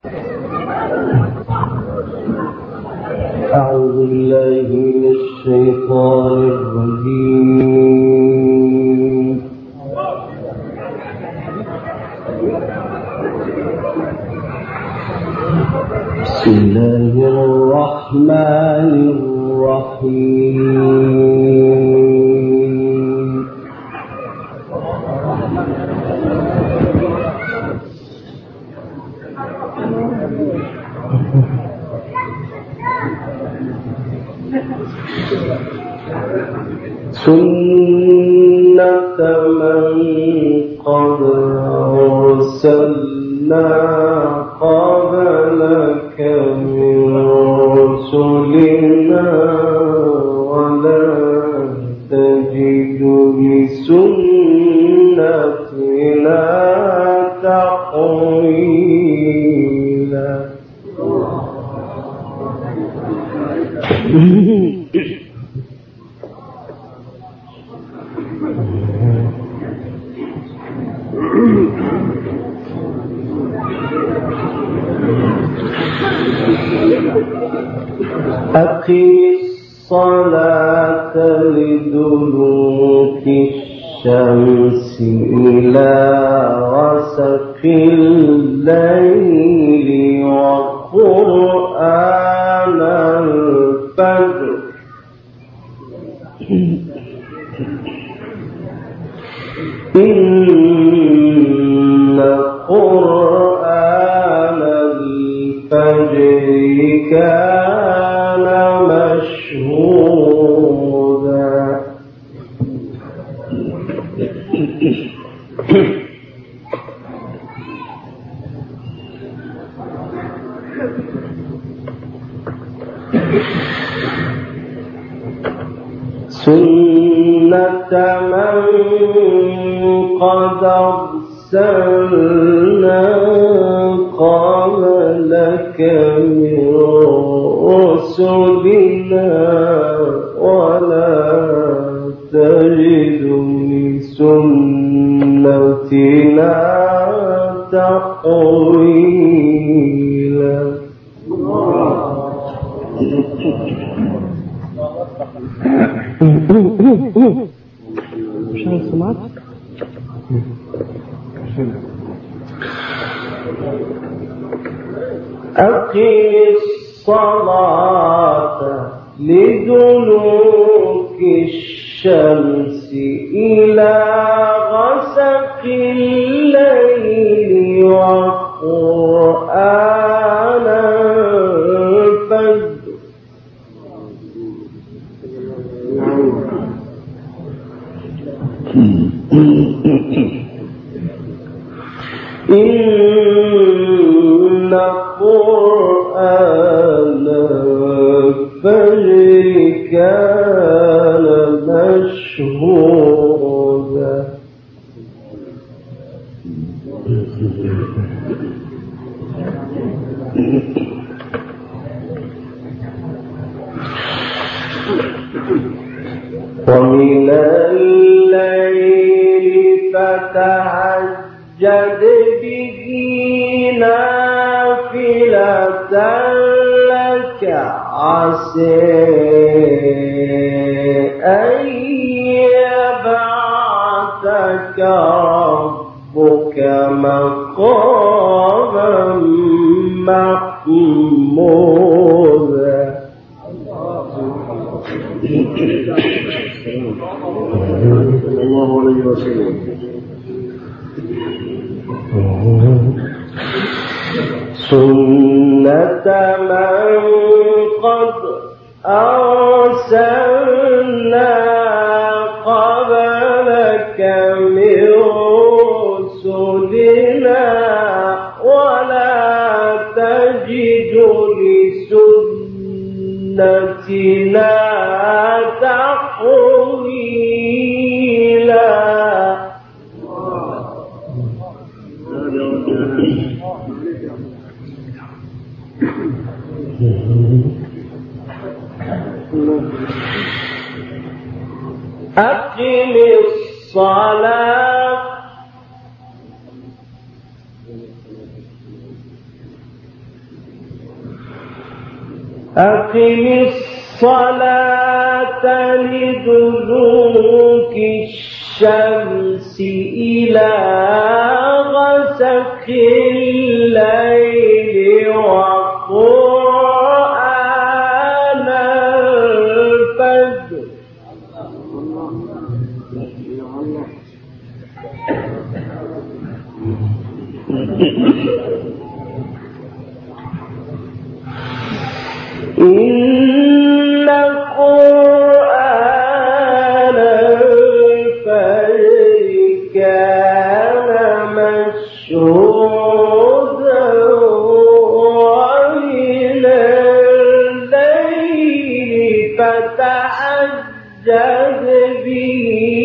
أعوذ بالله من الشيطان الرجيم. بسم الله الرحمن الرحيم. سنة من قد أرسلنا قبلك من رسلنا ولا تجد لسنتنا تحويلا. أقم الصلاة لدلوك الشمس إلى غسق الليل وقرآن الفجر إن قرآن الفجر كان مشهودا. سنة من قد أرسلنا قبلك من رسلنا ولا تجد لسنتنا تحويلا. أقم الصلاة لدلوك الشمس إلى غسق الليل وقرآن الفجر إن قرآن الفجر كان مشهودا. ومن الليل فتهجد به نافلة لك عسى أن يبعثك ربك مقاما محمودا. الله عليه وسلم. سنة من قد أرسلنا قبلك من رسلنا ولا تجد لسنتنا تحويلا. أقم الصلاة أقم الصلاة لدلوك الشمس إلى غسق الليل وقرآن الفجر إن قرآن الفجر كان مشهودا ومن الليل فتهجد به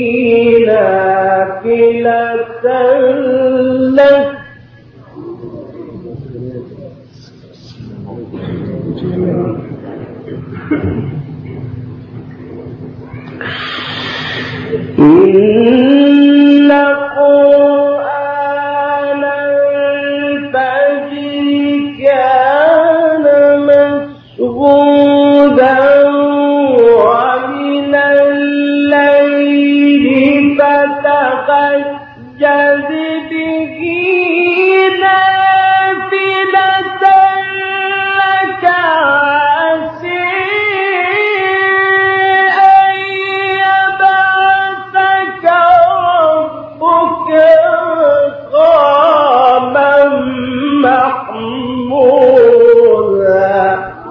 نافلة لك إن قرآن الفجر كان مشهودا ومن الليل فتهجد به نافلة لك عسى أن يبعثك ربك مقاما محمودا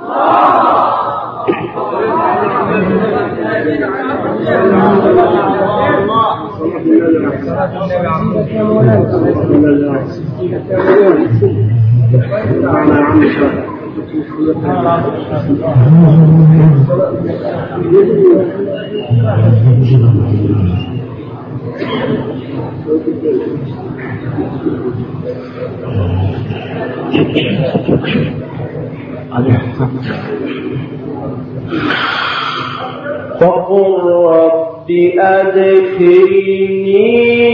فقل رب أدخلني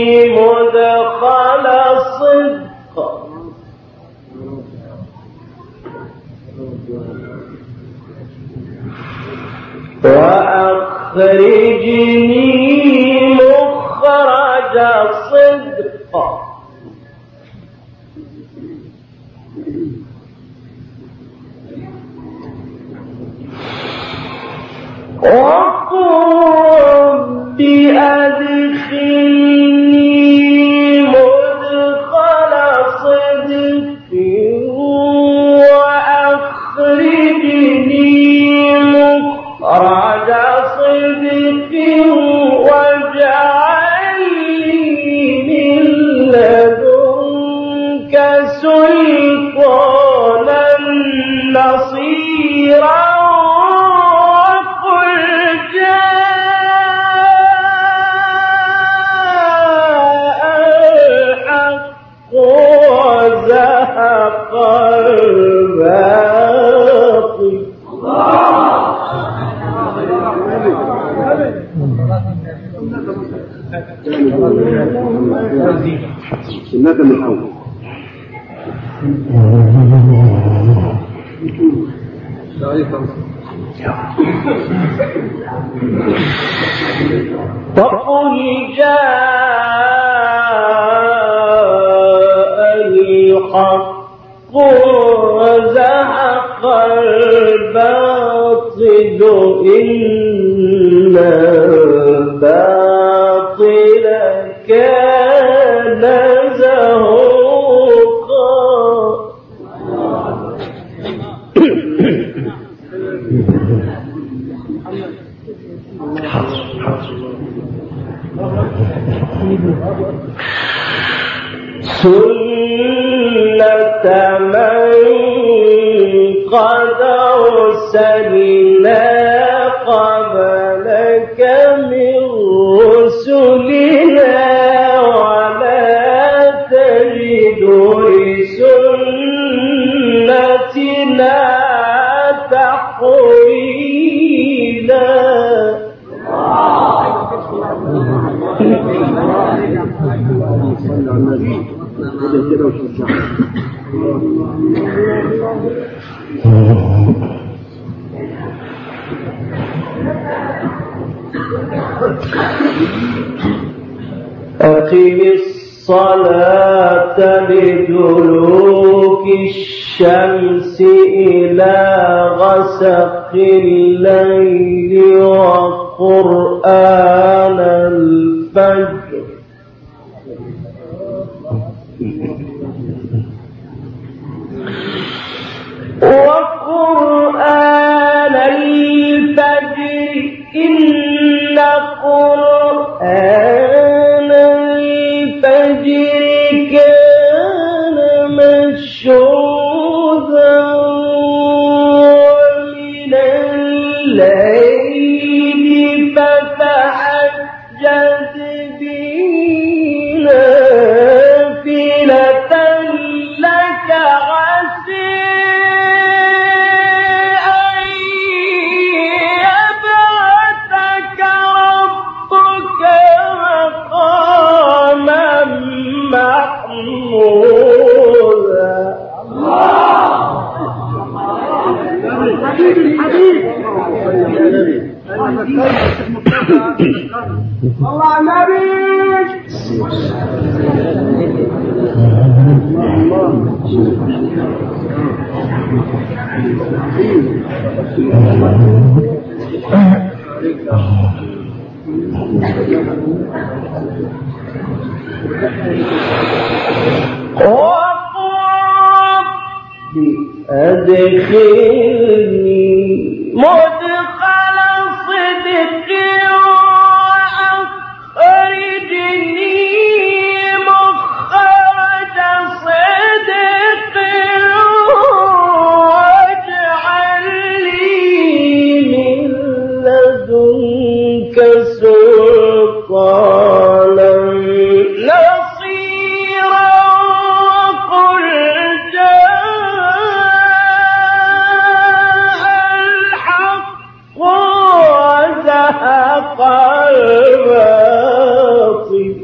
مدخل صدق وأخرجني مخرج صدق رب أدخلني مدخل صدق وأخرجني مخرج صدق واجعل لي من لدنك سلطانا نصيرا وزهق الباطل سنة من الأول فقل جاء الحق وزهق الباطل إن الباطل كان زهوقا سنة من قد أرسلنا قبلك من رسلنا ولا تجد لسنتنا تحويلا أقم الصلاة لدلوك الشمس إلى غسق الليل وقرآن الفجر وقرآن الفجر إن قرآن الفجر كان مشهودا ومن الليل فتهجد به نافلة لك عسى الله النبي أدخلني مدخل صدق وأخرجني مخرج صدق واجعل لي من لدنك سلطانا نصيرا وقل وزهق الباطل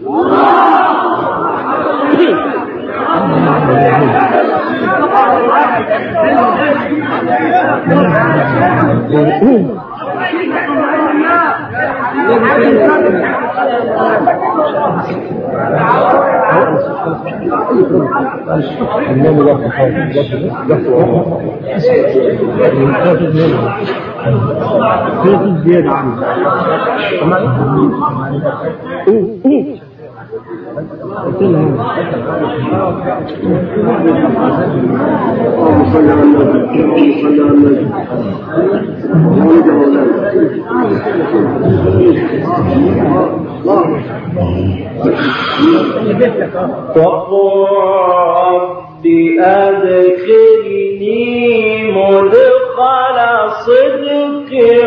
زيادة عنه وقل رب أدخلني مدخل صدق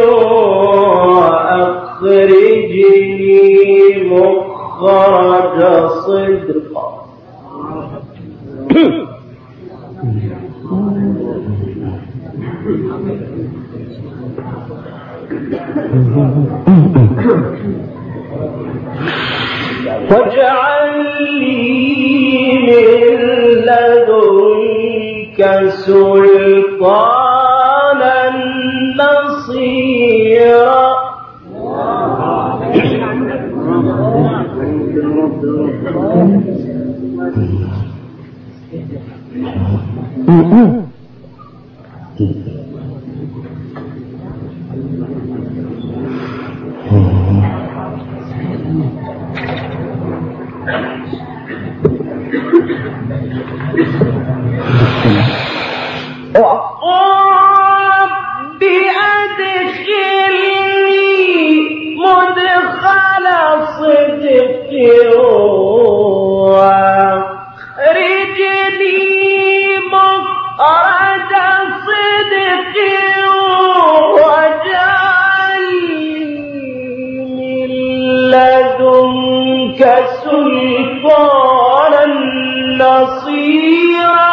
وأخرجني مخرج صدق واجعل لي من لدنك سلطانا نصيرا رب أدخلني مدخل صدق واخرجني مخرج صدق واجعل من لدنك سلطانا نصيرا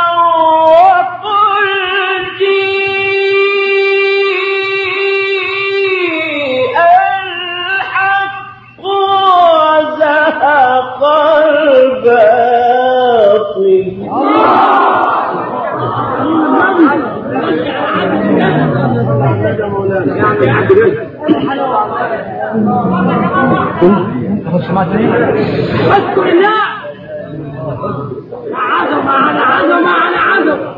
الباطل اذكر الله. عظمة على عظمة على عظمة.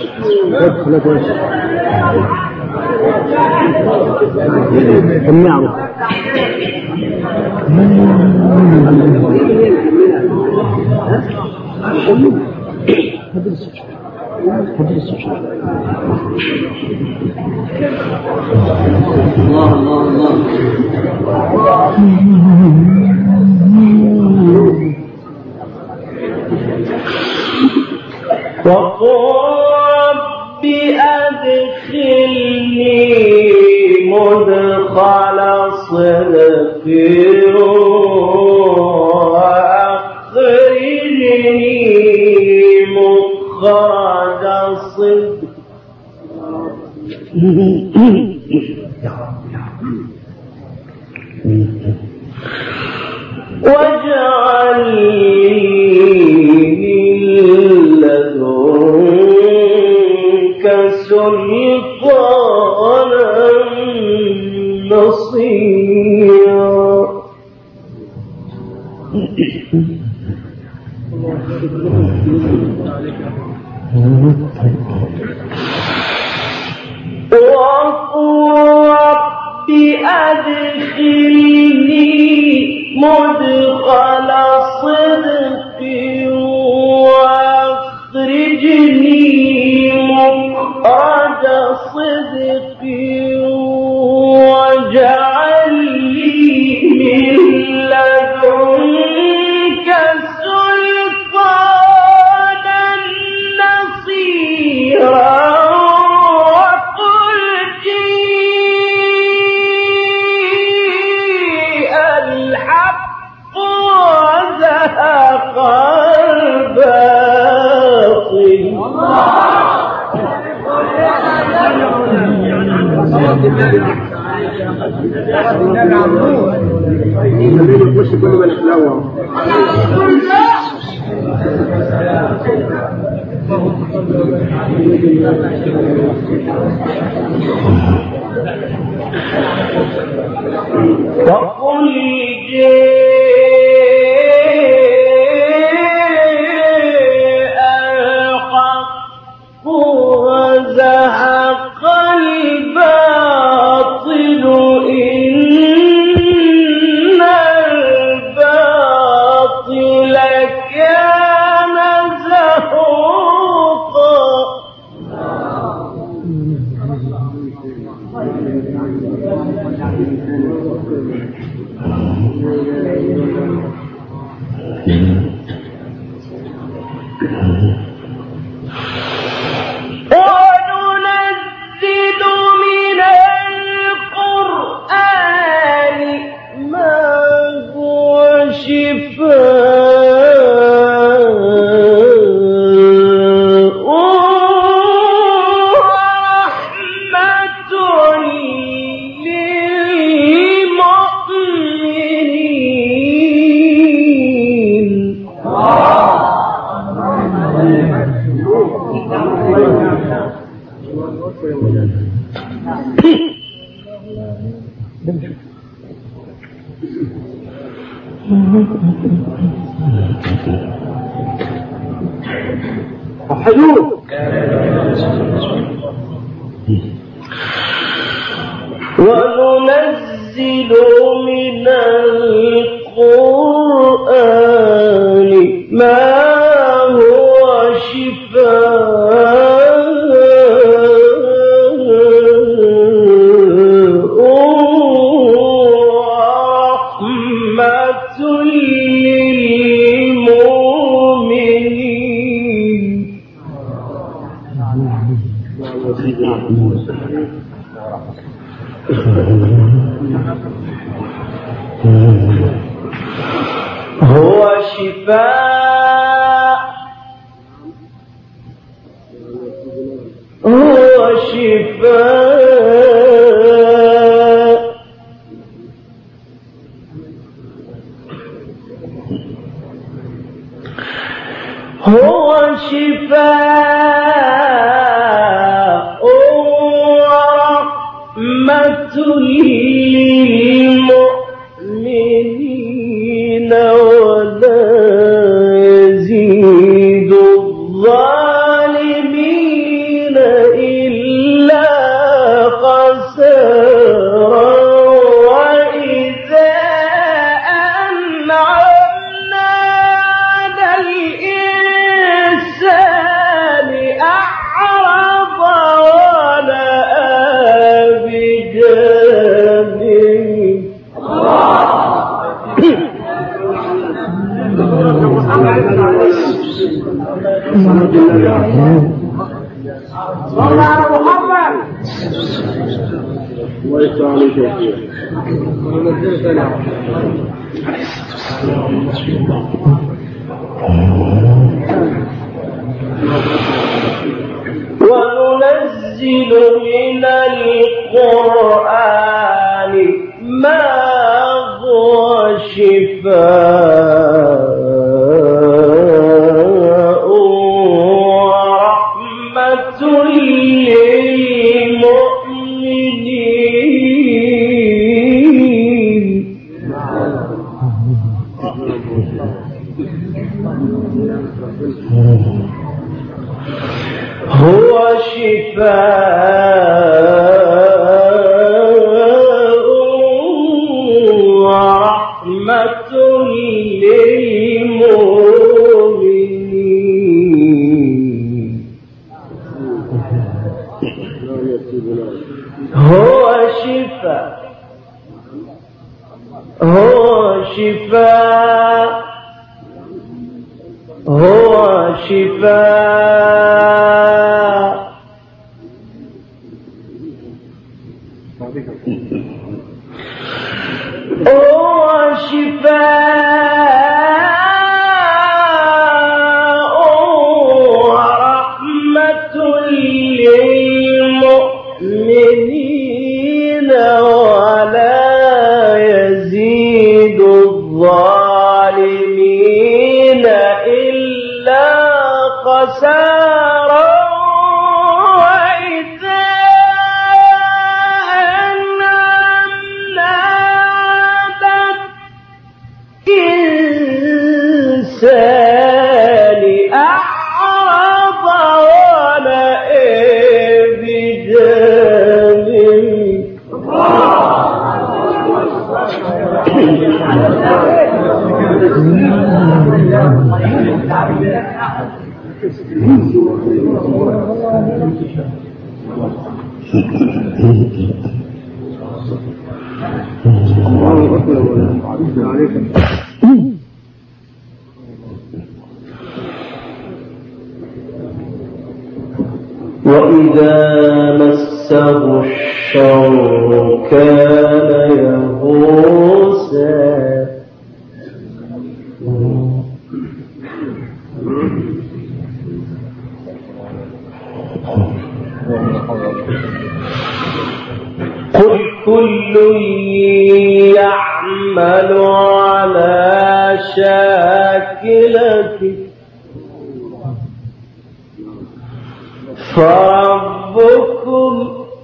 الله الله الله. وقل رب أدخلني مدخل صدق وأخرجني مخرج صدق واجعل سلطانا نصيرا. وقل رب أدخلني مدخل صدق واخرجني مخرج صدق واجعل لي من لدنك سلطانا نصيرا. وقل جيء الحق وزهق الباطل. وقل جاء الحق وزهق الباطل إن الباطل كان زهوقا. وننزل من القرآن ما هو شفاء ورحمة وننزل من القرآن ما هو شفاء ورحمة للمؤمنين. هو شفاء هو شفاء هو شفاء ورحمة للمؤمنين. وننزل من القرآن ما هو شفاء ورحمة للمؤمنين هو شفاء ورحمة للمؤمنين هو شفاء هو شفاء هو شفاء هو شفاء ورحمة للمؤمنين ولا يزيد الظالمين إلا خسارا وإذا أنعمنا بالإنسان أعرض ونأى بجانبه وإذا مسه الشر كان يئوسا قل كل يعمل على شاكلته فربكم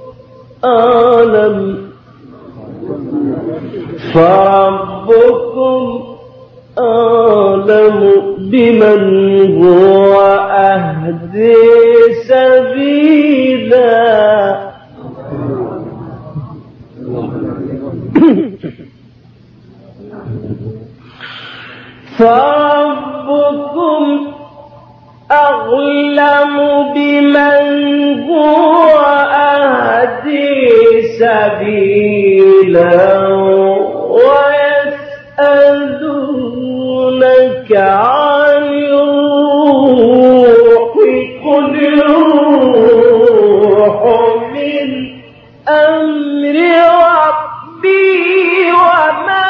أعلم بمن هو أهدي سبيلا فربكم أعلم بمن هو أهدي سبيلا ويسألونك عن الروح قل الروح من أمر ربي وما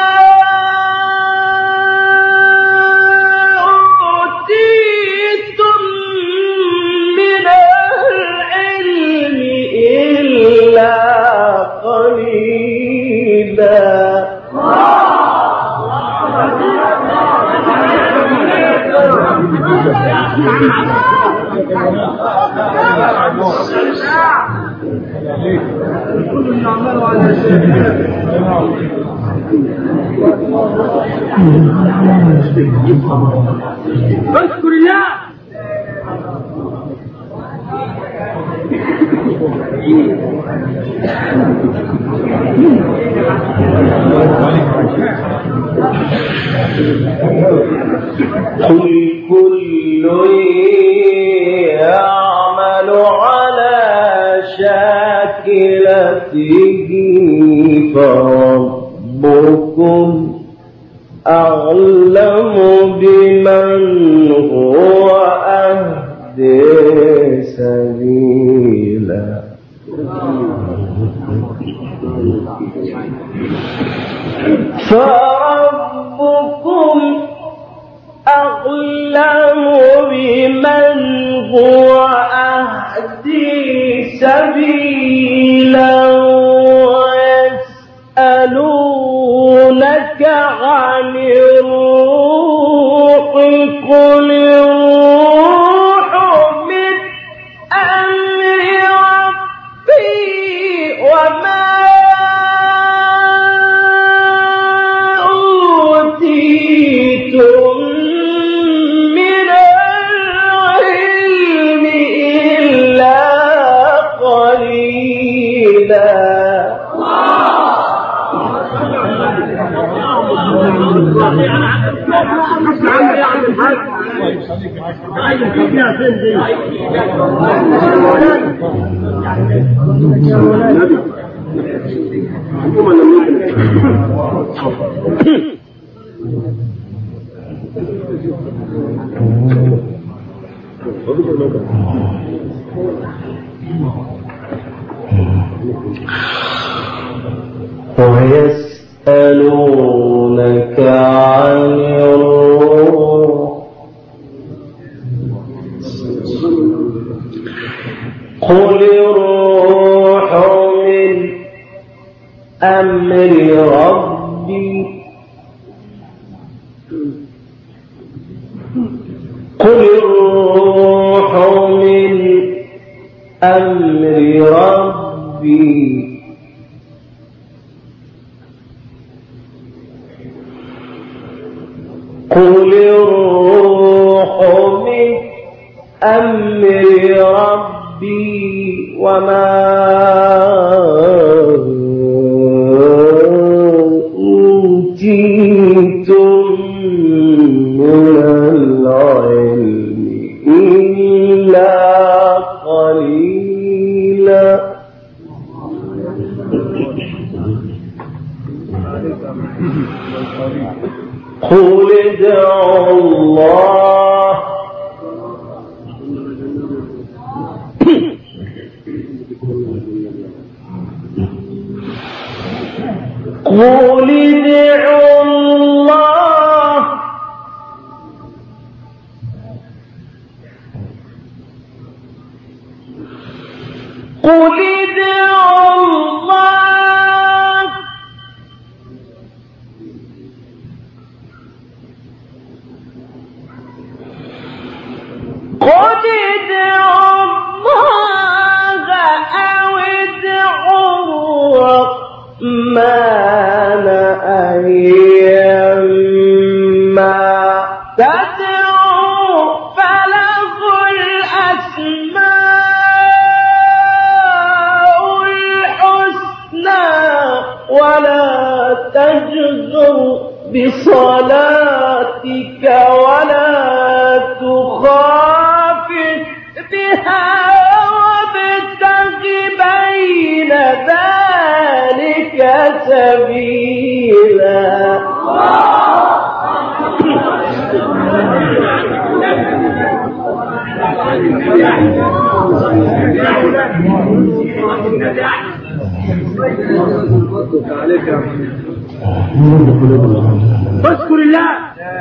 اذكر الله قل كل يعمل على شاكلته فربكم أعلم بمن هو أهدي سبيلا سبيلا. فربكم أعلم بمن هو أهدي سبيلا ويسألونك عن الروح قل الروح من أمر ربي وما أوتيتم من العلم إلا قليلا. ويسألونك عن الروح قل الروح من أمر ربي قل الروح من أمر ربي قل الروح من أمر ربي وما أوتيتم من العلم إلا قليلا. قل ادعوا الله قل ادعوا الله قل ادعوا الله قل ادعوا الله أو ادعوا الرحمن أيما تدعوا فله الأسماء الحسنى ولا تجهر بصلاتك ولا تخافت بها وابتغ بين ذلك سبيلا. اذكر الله.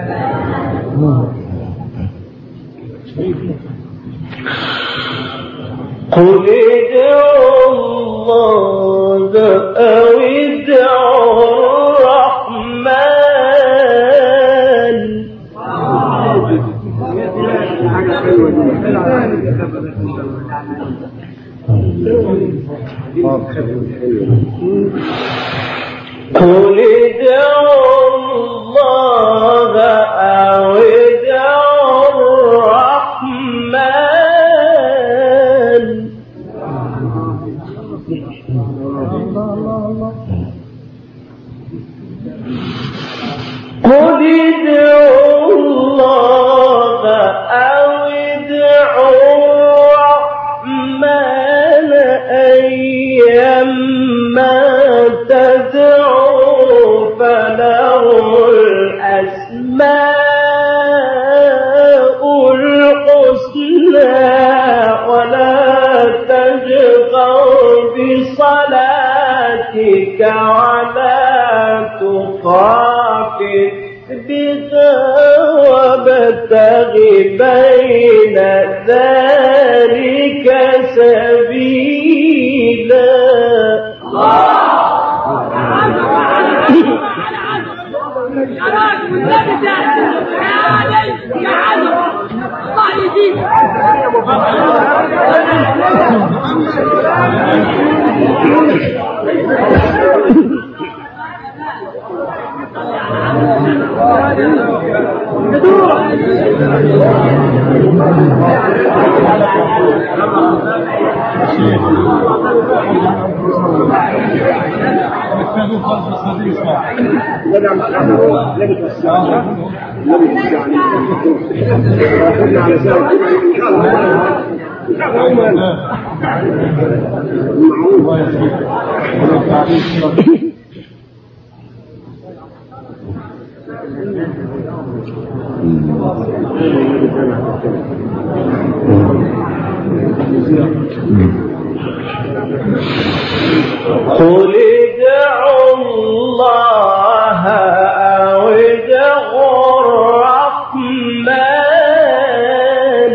قل ادعوا الله أو ادعوا الرحمن قل ادعوا الله أو ادعوا الرحمن قل ادعوا الله أو ادعوا الرحمن أيما تدعوا فله الأسماء الحسنى ولا تجهر بصلاتك ولا تخافت بها وابتغ بين ذلك سبيلا. قل ادعوا الله أو ادعوا الرحمن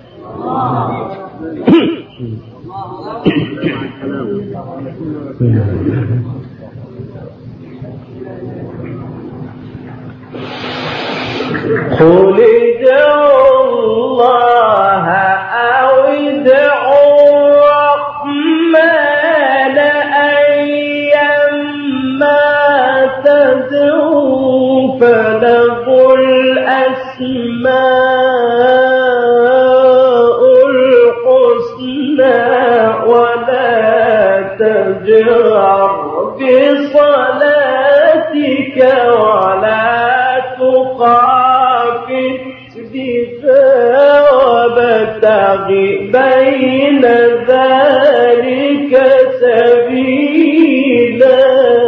قل ادعوا الله أو ادعوا الرحمن أيما تدعوا فله الأسماء الحسنى ولا تجهر بصلاتك ولا تخافت بها وابتغ بين ذلك سبيلا.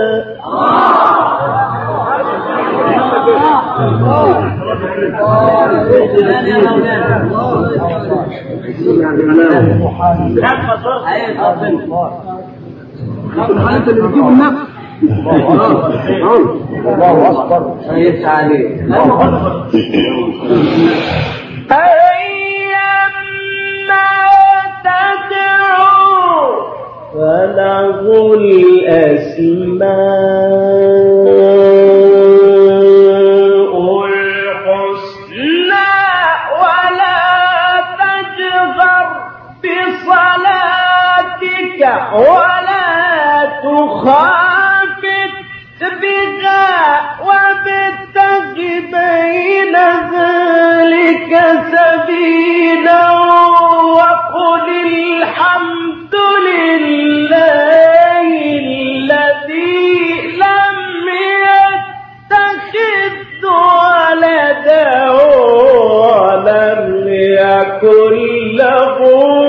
انت اللي بتجيب النفس. الله اكبر. أيما تدعو فله الأسماء الحسنى ولا تجهر بصلاتك ولا تخافت بها وابتغ بين ذلك سبيلا وقل الحمد لله الذي لم يتخذ ولدا ولم يكن له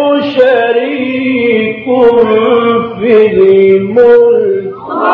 شريك في الملك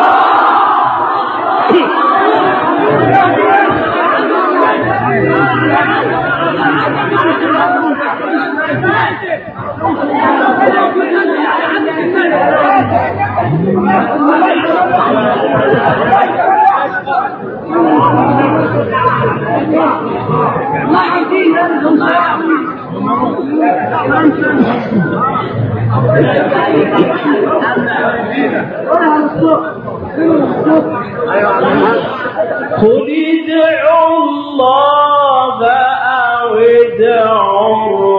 قل ادعوا الله أو ادعوا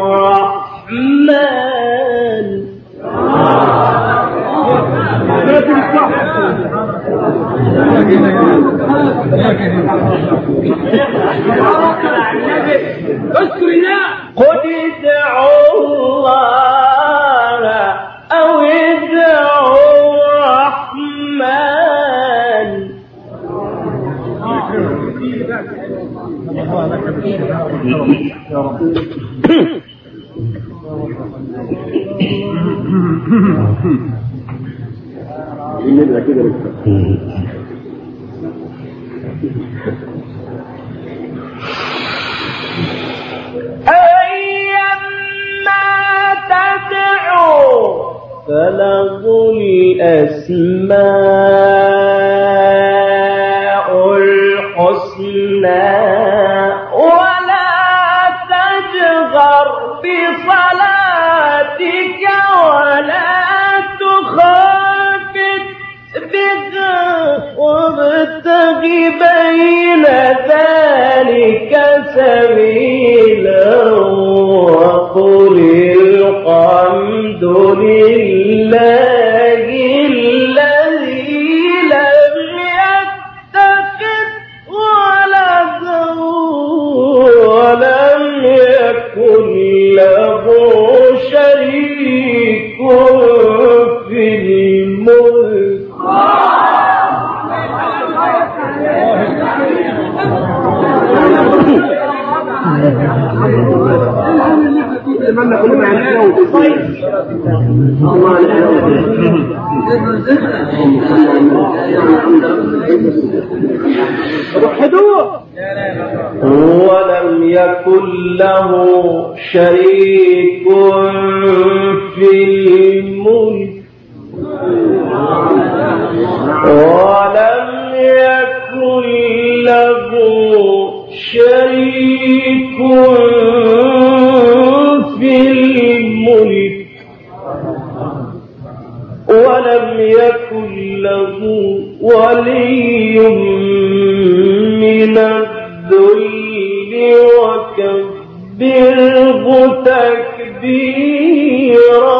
الرحمن قل ادعوا الله أو ادعوا الرحمن أيما تدعو فله الأسماء الحسنى ولا تجهر بصلاتك ولا تخافت بها وابتغ بين ذلك سبيلا وقل الحمد لله الذي لم يتخذ ولدا ولم يكن له شريك في الملك ولم يكن له شريك في الملك ولم يكن له شريك في الملك ولم يكن له ولي من الذل وكبره تكبيرا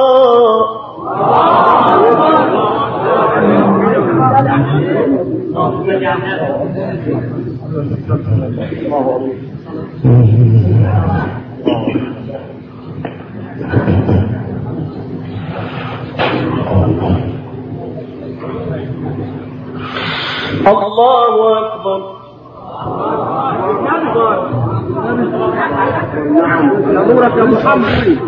الله أكبر نورك يا محمد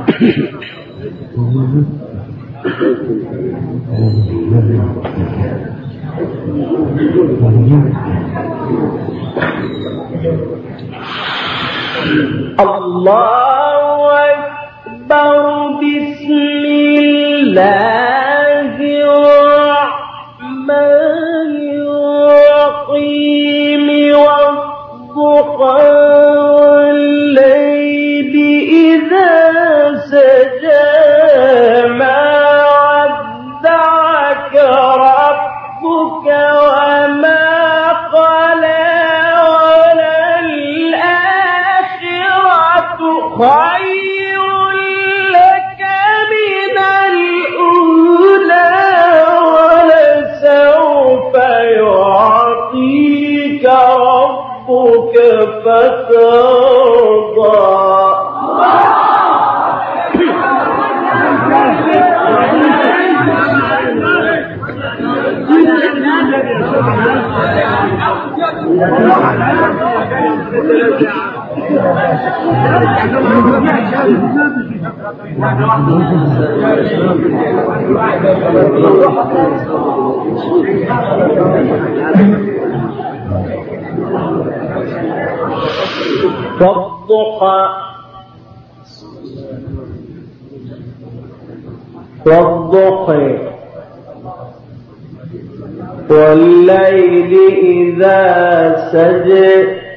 الله أكبر بسم الله الرحمن الرحيم والضحى والليل إذا سجى ما ودعك ربك وما قلى وللآخرة خير لك من الأولى ولسوف يعطيك ربك فترضى والضحى والليل إذا سجى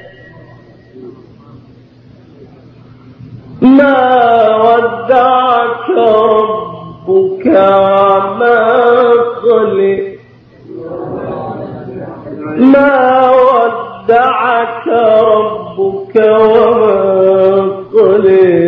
ما ودعك ربك وما قلى ما ودعك ربك وما قلى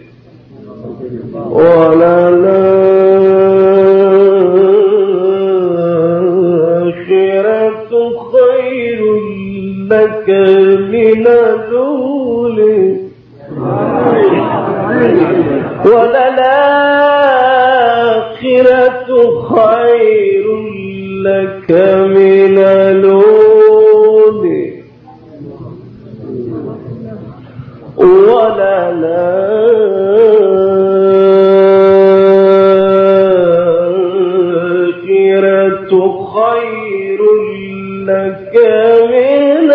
وللآخرة خير لك من الأولى وللآخرة خير لك من الأولى وللآخرة خير لك من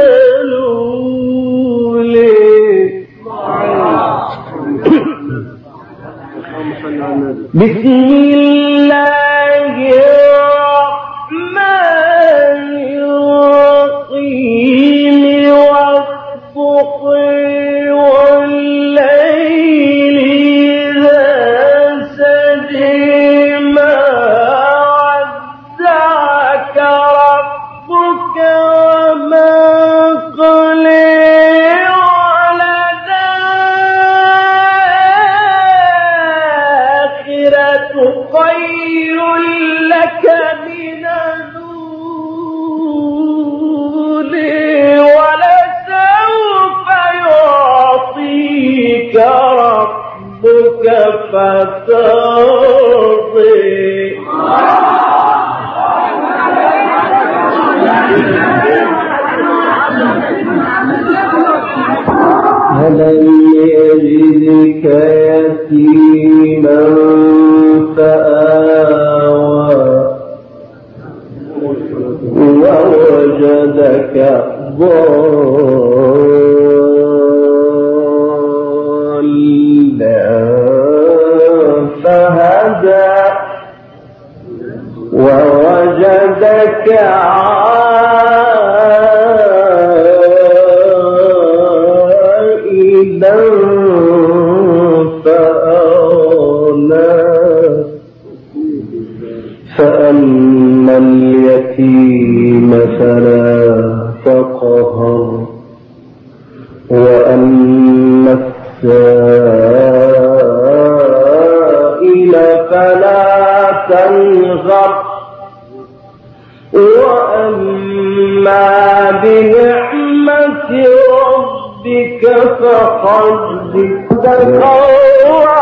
الأولى بسم الله لك من النور ولسوف يعطيك ربك فترضي ألم يجدك يتيما فآوى ووجدك ضالا فهدى ووجدك عائلا فأغنى فأما اليتيم فلا تقهر وأما السائل فلا تنهر وأما بنعمة ربك فحدث.